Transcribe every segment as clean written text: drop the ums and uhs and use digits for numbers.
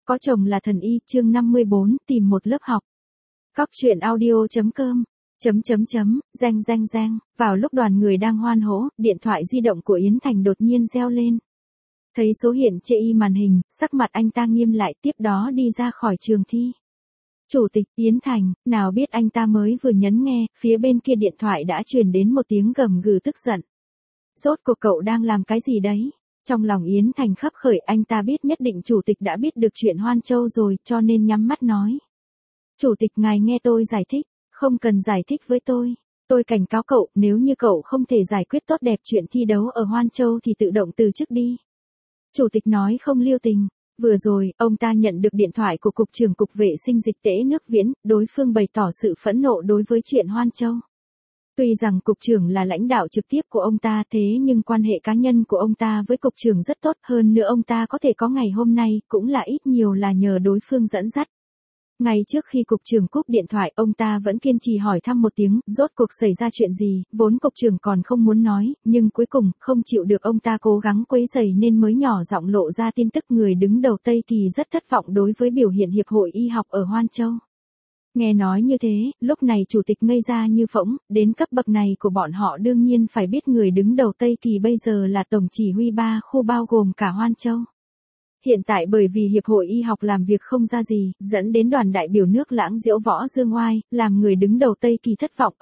Có chồng là thần y, chương 54, tìm một lớp học. Cóc truyện audio.com. Reng. Vào lúc đoàn người đang hoan hô, điện thoại di động của Yến Thành đột nhiên reo lên. Thấy số hiện chê y màn hình, sắc mặt anh ta nghiêm lại, tiếp đó đi ra khỏi trường thi. Chủ tịch Yến Thành, nào biết anh ta mới vừa nhấn nghe, phía bên kia điện thoại đã truyền đến một tiếng gầm gừ tức giận. Rốt cuộc cậu đang làm cái gì đấy? Trong lòng Yến Thành khấp khởi, anh ta biết nhất định chủ tịch đã biết được chuyện Hoan Châu rồi, cho nên nhắm mắt nói. Chủ tịch ngài nghe tôi giải thích, không cần giải thích với tôi. Tôi cảnh cáo cậu, nếu như cậu không thể giải quyết tốt đẹp chuyện thi đấu ở Hoan Châu thì tự động từ chức đi. Chủ tịch nói không lưu tình. Vừa rồi, ông ta nhận được điện thoại của Cục trưởng Cục Vệ sinh Dịch tễ nước Viễn, đối phương bày tỏ sự phẫn nộ đối với chuyện Hoan Châu. Tuy rằng Cục trưởng là lãnh đạo trực tiếp của ông ta thế nhưng quan hệ cá nhân của ông ta với Cục trưởng rất tốt, hơn nữa ông ta có thể có ngày hôm nay cũng là ít nhiều là nhờ đối phương dẫn dắt. Ngay trước khi Cục trưởng cúp điện thoại, ông ta vẫn kiên trì hỏi thăm một tiếng, rốt cuộc xảy ra chuyện gì, vốn Cục trưởng còn không muốn nói, nhưng cuối cùng, không chịu được ông ta cố gắng quấy rầy nên mới nhỏ giọng lộ ra tin tức người đứng đầu Tây Kỳ rất thất vọng đối với biểu hiện Hiệp hội Y học ở Hoan Châu. Nghe nói như thế, lúc này chủ tịch ngây ra như phỗng, đến cấp bậc này của bọn họ đương nhiên phải biết người đứng đầu Tây Kỳ bây giờ là tổng chỉ huy 3 khu bao gồm cả Hoan Châu. Hiện tại bởi vì Hiệp hội Y học làm việc không ra gì, dẫn đến đoàn đại biểu nước Lãng diễu võ dương oai, làm người đứng đầu Tây Kỳ thất vọng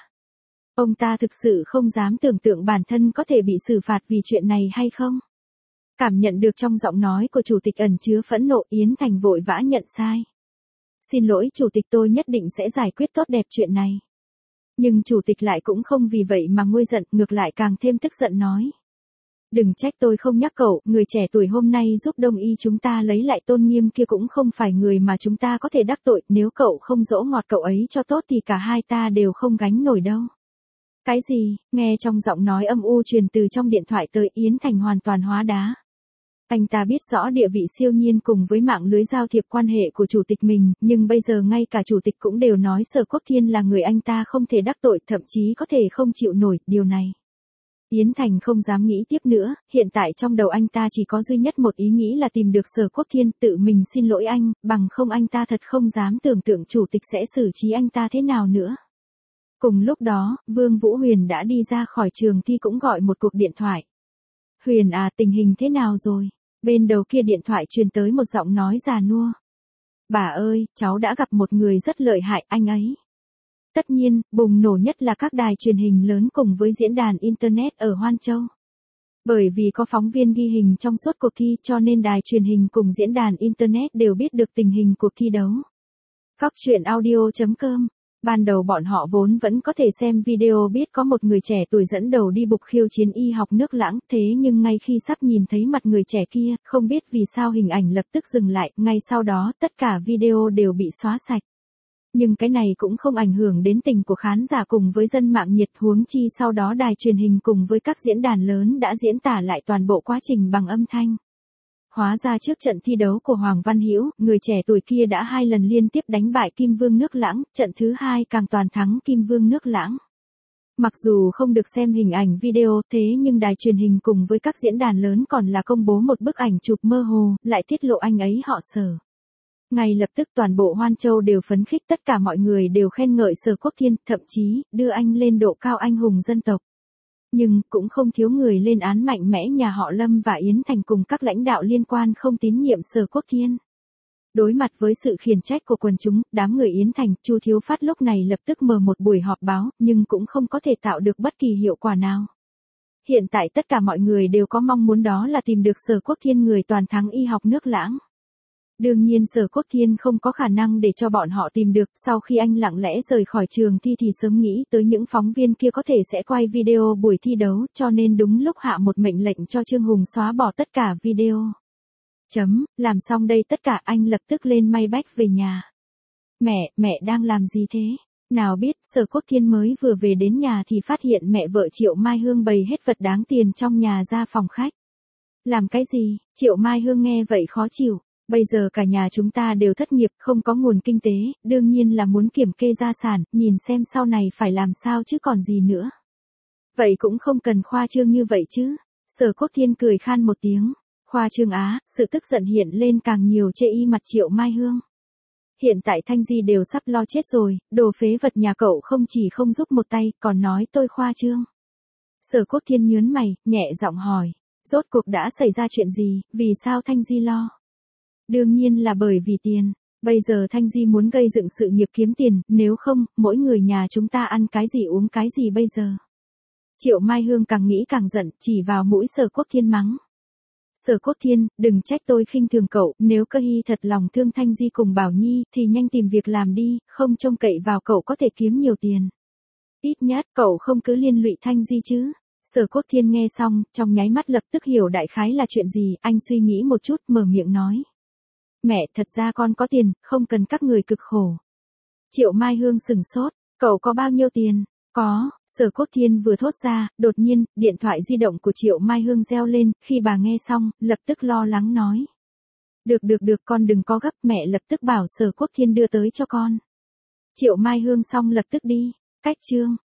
Ông ta thực sự không dám tưởng tượng bản thân có thể bị xử phạt vì chuyện này hay không. Cảm nhận được trong giọng nói của chủ tịch ẩn chứa phẫn nộ, Yến Thành vội vã nhận sai. Xin lỗi chủ tịch, tôi nhất định sẽ giải quyết tốt đẹp chuyện này. Nhưng chủ tịch lại cũng không vì vậy mà nguôi giận, ngược lại càng thêm tức giận nói. Đừng trách tôi không nhắc cậu, người trẻ tuổi hôm nay giúp Đông y chúng ta lấy lại tôn nghiêm kia cũng không phải người mà chúng ta có thể đắc tội, nếu cậu không dỗ ngọt cậu ấy cho tốt thì cả hai ta đều không gánh nổi đâu. Cái gì? Nghe trong giọng nói âm u truyền từ trong điện thoại tới, Yến Thành hoàn toàn hóa đá. Anh ta biết rõ địa vị siêu nhiên cùng với mạng lưới giao thiệp quan hệ của chủ tịch mình, nhưng bây giờ ngay cả chủ tịch cũng đều nói Sở Quốc Thiên là người anh ta không thể đắc tội, thậm chí có thể không chịu nổi điều này. Yến Thành không dám nghĩ tiếp nữa, hiện tại trong đầu anh ta chỉ có duy nhất một ý nghĩ là tìm được Sở Quốc Thiên, tự mình xin lỗi anh, bằng không anh ta thật không dám tưởng tượng chủ tịch sẽ xử trí anh ta thế nào nữa. Cùng lúc đó, Vương Vũ Huyền đã đi ra khỏi trường thi cũng gọi một cuộc điện thoại. Huyền à, tình hình thế nào rồi? Bên đầu kia điện thoại truyền tới một giọng nói già nua. Bà ơi, cháu đã gặp một người rất lợi hại, anh ấy. Tất nhiên, bùng nổ nhất là các đài truyền hình lớn cùng với diễn đàn Internet ở Hoan Châu. Bởi vì có phóng viên ghi hình trong suốt cuộc thi cho nên đài truyền hình cùng diễn đàn Internet đều biết được tình hình cuộc thi đấu. Cóc truyện audio.com. Ban đầu bọn họ vốn vẫn có thể xem video biết có một người trẻ tuổi dẫn đầu đi bục khiêu chiến y học nước Lãng, thế nhưng ngay khi sắp nhìn thấy mặt người trẻ kia, không biết vì sao hình ảnh lập tức dừng lại, ngay sau đó tất cả video đều bị xóa sạch. Nhưng cái này cũng không ảnh hưởng đến tình của khán giả cùng với dân mạng nhiệt, huống chi sau đó đài truyền hình cùng với các diễn đàn lớn đã diễn tả lại toàn bộ quá trình bằng âm thanh. Hóa ra trước trận thi đấu của Hoàng Văn Hữu, người trẻ tuổi kia đã 2 lần liên tiếp đánh bại Kim Vương nước Lãng, trận thứ 2 càng toàn thắng Kim Vương nước Lãng. Mặc dù không được xem hình ảnh video, thế nhưng đài truyền hình cùng với các diễn đàn lớn còn là công bố một bức ảnh chụp mơ hồ, lại tiết lộ anh ấy họ Sở. Ngay lập tức toàn bộ Hoan Châu đều phấn khích, tất cả mọi người đều khen ngợi Sở Quốc Thiên, thậm chí đưa anh lên độ cao anh hùng dân tộc. Nhưng, cũng không thiếu người lên án mạnh mẽ nhà họ Lâm và Yến Thành cùng các lãnh đạo liên quan không tín nhiệm Sở Quốc Thiên. Đối mặt với sự khiển trách của quần chúng, đám người Yến Thành, Chu Thiếu Phát lúc này lập tức mở một buổi họp báo, nhưng cũng không có thể tạo được bất kỳ hiệu quả nào. Hiện tại tất cả mọi người đều có mong muốn đó là tìm được Sở Quốc Thiên, người toàn thắng y học nước Lãng. Đương nhiên Sở Quốc Thiên không có khả năng để cho bọn họ tìm được, sau khi anh lặng lẽ rời khỏi trường thi thì sớm nghĩ tới những phóng viên kia có thể sẽ quay video buổi thi đấu, cho nên đúng lúc hạ một mệnh lệnh cho Trương Hùng xóa bỏ tất cả video. Làm xong đây tất cả anh lập tức lên may bách về nhà. Mẹ đang làm gì thế? Nào biết, Sở Quốc Thiên mới vừa về đến nhà thì phát hiện mẹ vợ Triệu Mai Hương bày hết vật đáng tiền trong nhà ra phòng khách. Làm cái gì? Triệu Mai Hương nghe vậy khó chịu. Bây giờ cả nhà chúng ta đều thất nghiệp, không có nguồn kinh tế, đương nhiên là muốn kiểm kê gia sản, nhìn xem sau này phải làm sao chứ còn gì nữa. Vậy cũng không cần khoa trương như vậy chứ. Sở Quốc Thiên cười khan một tiếng. Khoa trương á, sự tức giận hiện lên càng nhiều chê y mặt Triệu Mai Hương. Hiện tại Thanh Di đều sắp lo chết rồi, đồ phế vật nhà cậu không chỉ không giúp một tay, còn nói tôi khoa trương. Sở Quốc Thiên nhướng mày, nhẹ giọng hỏi, rốt cuộc đã xảy ra chuyện gì, vì sao Thanh Di lo? Đương nhiên là bởi vì tiền. Bây giờ Thanh Di muốn gây dựng sự nghiệp kiếm tiền, nếu không, mỗi người nhà chúng ta ăn cái gì uống cái gì bây giờ. Triệu Mai Hương càng nghĩ càng giận, chỉ vào mũi Sở Quốc Thiên mắng. Sở Quốc Thiên, đừng trách tôi khinh thường cậu, nếu Cơ Hy thật lòng thương Thanh Di cùng Bảo Nhi, thì nhanh tìm việc làm đi, không trông cậy vào cậu có thể kiếm nhiều tiền. Ít nhất, cậu không cứ liên lụy Thanh Di chứ. Sở Quốc Thiên nghe xong, trong nháy mắt lập tức hiểu đại khái là chuyện gì, anh suy nghĩ một chút, mở miệng nói. Mẹ, thật ra con có tiền, không cần các người cực khổ. Triệu Mai Hương sừng sốt, cậu có bao nhiêu tiền? Có, Sở Quốc Thiên vừa thốt ra, đột nhiên, điện thoại di động của Triệu Mai Hương reo lên, khi bà nghe xong, lập tức lo lắng nói. Được, con đừng có gấp, mẹ lập tức bảo Sở Quốc Thiên đưa tới cho con. Triệu Mai Hương xong lập tức đi, cách chương.